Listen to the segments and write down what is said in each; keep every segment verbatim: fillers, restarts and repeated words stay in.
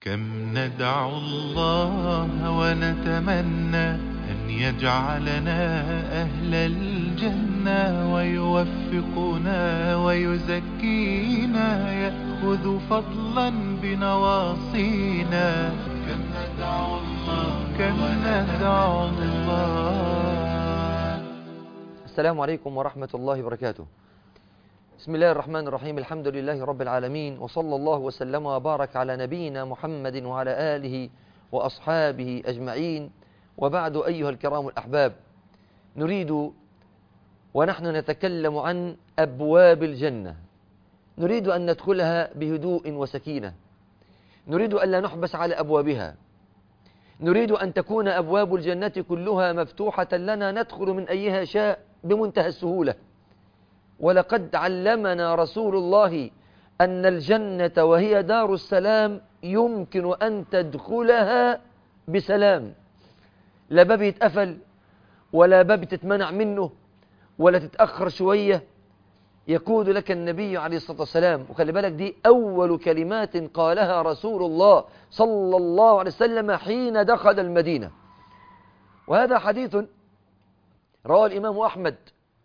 كم ندعو الله ونتمنى أن يجعلنا أهل الجنة ويوفقنا ويزكينا يأخذ فضلا بنواصينا. كم ندعو الله كم ندعو الله. السلام عليكم ورحمة الله وبركاته. بسم الله الرحمن الرحيم. الحمد لله رب العالمين، وصلى الله وسلم وبارك على نبينا محمد وعلى آله وأصحابه أجمعين، وبعد. أيها الكرام الأحباب، نريد ونحن نتكلم عن أبواب الجنة، نريد أن ندخلها بهدوء وسكينة، نريد أن لا نحبس على أبوابها، نريد أن تكون أبواب الجنة كلها مفتوحة لنا ندخل من أيها شاء بمنتهى السهولة. ولقد علمنا رسول الله أن الجنة وهي دار السلام يمكن أن تدخلها بسلام، لا باب يتقفل ولا باب تتمنع منه ولا تتأخر شوية. يقول لك النبي عليه الصلاة والسلام، وخلي بالك دي أول كلمات قالها رسول الله صلى الله عليه وسلم حين دخل المدينة، وهذا حديث رواه الإمام أحمد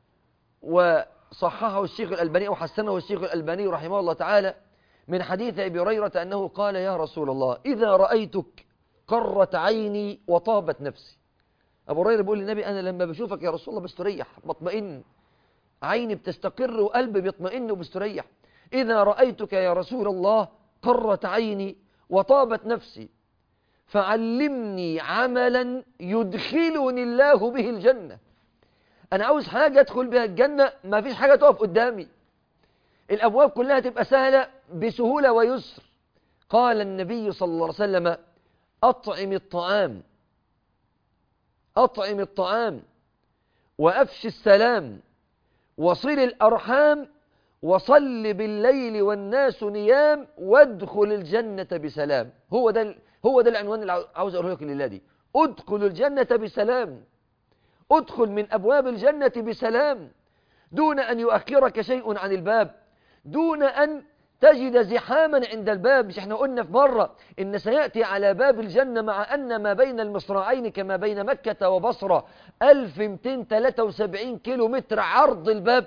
وصححه الشيخ الألباني وحسنه الشيخ الألباني رحمه الله تعالى من حديث أبي هريرة أنه قال: يا رسول الله، إذا رأيتك قرت عيني وطابت نفسي. أبو هريرة بيقول للنبي: أنا لما بشوفك يا رسول الله بستريح، بطمئن، عيني بتستقر وقلبي بيطمئن وبستريح. إذا رأيتك يا رسول الله قرت عيني وطابت نفسي، فعلمني عملا يدخلني الله به الجنة. أنا عاوز حاجة أدخل بها الجنة، ما فيش حاجة تقف قدامي، الأبواب كلها تبقى سهلة بسهولة ويسر. قال النبي صلى الله عليه وسلم: أطعم الطعام أطعم الطعام وأفش السلام وصل الأرحام وصل بالليل والناس نيام وادخل الجنة بسلام. هو ده هو ده العنوان اللي عاوز أقوله لك الليلة دي. ادخل الجنة بسلام، ادخل من أبواب الجنة بسلام، دون أن يؤخرك شيء عن الباب، دون أن تجد زحاما عند الباب. مش احنا قلنا في مرة إن سيأتي على باب الجنة مع أن ما بين المصراعين كما بين مكة وبصرة ألف ومئتين وثلاثة وسبعين كيلو متر عرض الباب؟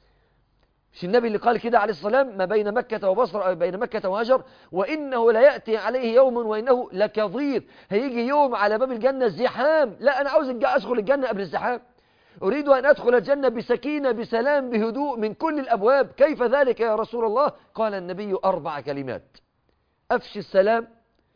مش النبي اللي قال كده عليه السلام: ما بين مكة وبصرة، بين مكة وهجر، وإنه لا يأتي عليه يوم وإنه لكظير. هيجي يوم على باب الجنة زحام، لا أنا عاوز أدخل الجنة قبل الزحام، أريد أن أدخل الجنة بسكينة بسلام بهدوء من كل الأبواب. كيف ذلك يا رسول الله؟ قال النبي: أربع كلمات: أفش السلام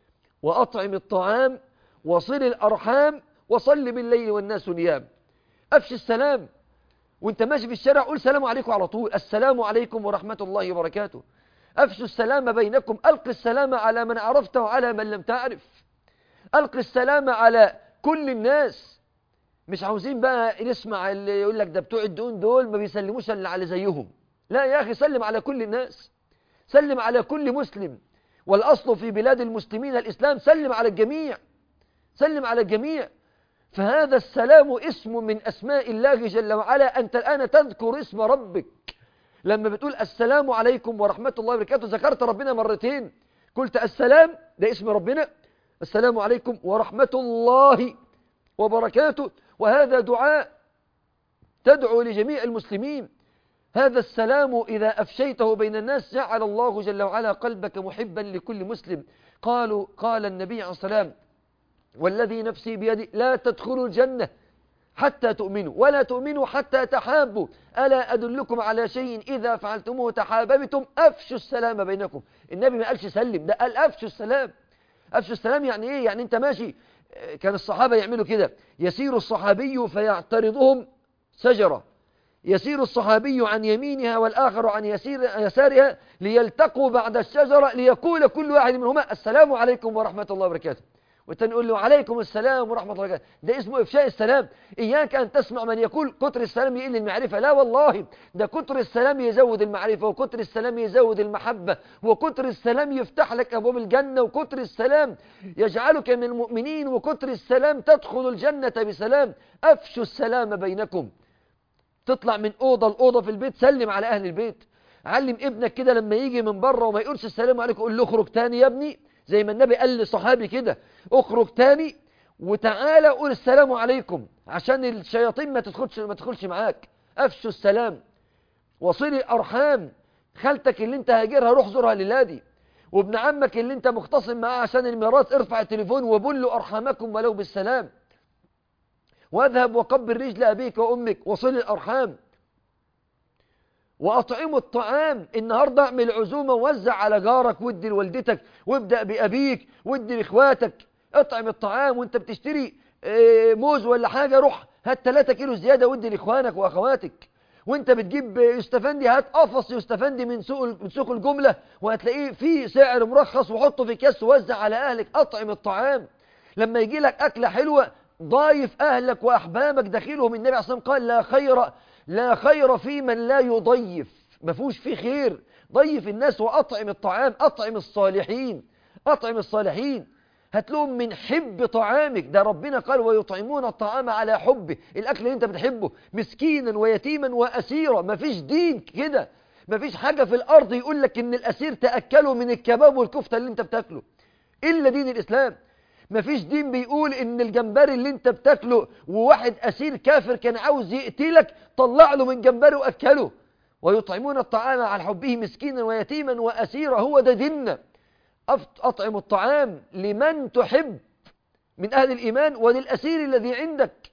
وأطعم الطعام وصل الأرحام وصل بالليل والناس نيام. أفش السلام، وانت ماشي في الشارع قول سلام عليكم على طول: السلام عليكم ورحمة الله وبركاته. أفشوا السلام بينكم، ألق السلام على من عرفت وعلى من لم تعرف، ألق السلام على كل الناس. مش عاوزين بقى نسمع اللي يقول لك ده بتوع الدون دول ما بيسلموش الا على زيهم. لا يا أخي، سلم على كل الناس، سلم على كل مسلم، والأصل في بلاد المسلمين الإسلام، سلم على الجميع، سلم على الجميع. فهذا السلام اسم من أسماء الله جل وعلا. أنت الآن تذكر اسم ربك لما بتقول السلام عليكم ورحمة الله وبركاته، ذكرت ربنا مرتين، قلت السلام ده اسم ربنا، السلام عليكم ورحمة الله وبركاته، وهذا دعاء تدعو لجميع المسلمين. هذا السلام إذا أفشيته بين الناس جعل الله جل وعلا قلبك محبا لكل مسلم. قالوا قال النبي عليه الصلاة والسلام: والذي نفسي بيدي لا تدخلوا الجنة حتى تؤمنوا ولا تؤمنوا حتى تحابوا، ألا أدلكم على شيء إذا فعلتموه تحاببتم؟ أفشوا السلام بينكم. النبي ما قالش سلم، ده قال أفشوا السلام. أفشوا السلام يعني إيه؟ يعني أنت ماشي، كان الصحابة يعملوا كده: يسير الصحابي فيعترضهم شجرة، يسير الصحابي عن يمينها والآخر عن يسير يسارها ليلتقوا بعد الشجرة ليقول كل واحد منهما السلام عليكم ورحمة الله وبركاته، وتنقول له عليكم السلام ورحمة الله وبركاته. ده اسمه إفشاء السلام. إياك أن تسمع من يقول كتر السلام يقل المعرفة، لا والله، ده كتر السلام يزود المعرفة، وكتر السلام يزود المحبة، وكتر السلام يفتح لك أبواب الجنة، وكتر السلام يجعلك من المؤمنين، وكتر السلام تدخل الجنة بسلام. أفشوا السلام بينكم. تطلع من أوضة لأوضة في البيت سلم على أهل البيت. علم ابنك كده لما يجي من بره وما يقولش السلام عليكم قول له اخرج تاني يا ابني، زي ما النبي قال لصحابي كده، اخرج تاني وتعالى قول السلام عليكم عشان الشياطين ما تدخلش ما تدخلش معاك. افشوا السلام، وصلي الارحام، خالتك اللي انت هاجرها روح زورها للادي، وابن عمك اللي انت مختصم معاه عشان الميراث ارفع التليفون وبلوا ارحامكم ولو بالسلام، واذهب وقبل رجل ابيك وامك، وصلي الارحام، واطعموا الطعام. النهارده اعمل عزومه ووزع على جارك، ودي لوالدتك، وابدا بابيك، ودي لاخواتك. اطعم الطعام وانت بتشتري موز ولا حاجه، روح هات ثلاثة كيلو زياده ودي لاخوانك واخواتك. وانت بتجيب يستفندي هات قفص يستفندي من سوق من سوق الجمله وهتلاقيه في سعر مرخص، وحطه في كاس ووزع على اهلك. اطعم الطعام. لما يجي لك اكله حلوه ضايف اهلك واحبابك داخلهم. النبي عليه الصلاه والسلام قال لا خير لا خير في من لا يضيف، ما فيهوش فيه خير. ضيف الناس واطعم الطعام. اطعم الصالحين، اطعم الصالحين، هات لهم من حب طعامك. ده ربنا قال ويطعمون الطعام على حبه، الاكل اللي انت بتحبه، مسكينا ويتيما واسيرا. ما فيش دين كده، ما فيش حاجه في الارض يقول لك ان الاسير تاكله من الكباب والكفته اللي انت بتاكله الا دين الاسلام. مفيش دين بيقول ان الجمبري اللي انت بتاكله وواحد اسير كافر كان عاوز يقتلك طلع له من جمبري واكله. ويطعمون الطعام على حبه مسكينا ويتيما واسيرا. هو ده ديننا. اطعم الطعام لمن تحب من اهل الايمان وللاسير الذي عندك.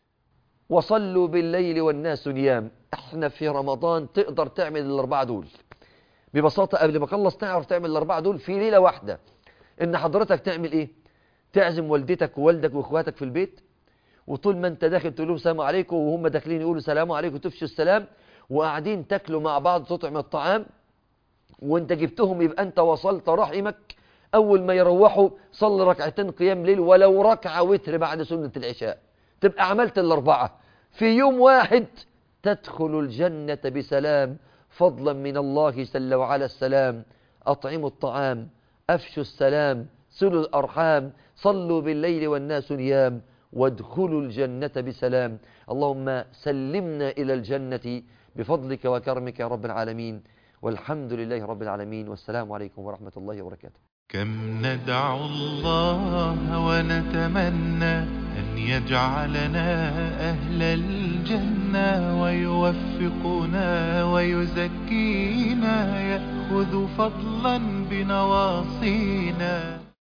وصلوا بالليل والناس نيام. احنا في رمضان تقدر تعمل الاربعه دول ببساطه. قبل ما اخلص تعرف تعمل الاربعه دول في ليله واحده. ان حضرتك تعمل ايه؟ تعزم والدتك ووالدك واخواتك في البيت، وطول ما انت داخل تقول لهم السلام عليكم وهم داخلين يقولوا سلام عليكم، تفشوا السلام، وقاعدين تاكلوا مع بعض تطعم الطعام، وانت جبتهم يبقى انت وصلت رحمك. اول ما يروحوا صلي ركعتين قيام ليل ولو ركعه وتر بعد سنه العشاء، تبقى عملت الاربعه في يوم واحد. تدخل الجنه بسلام فضلا من الله جل وعلا. السلام. اطعموا الطعام، افشوا السلام، صلوا الارحام، صلوا بالليل والناس نيام، وادخلوا الجنة بسلام. اللهم سلمنا إلى الجنة بفضلك وكرمك يا رب العالمين. والحمد لله رب العالمين. والسلام عليكم ورحمة الله وبركاته. كم ندعو الله ونتمنى أن يجعلنا أهل الجنة، ويوفقنا ويزكينا، يأخذ فضلا بنواصينا.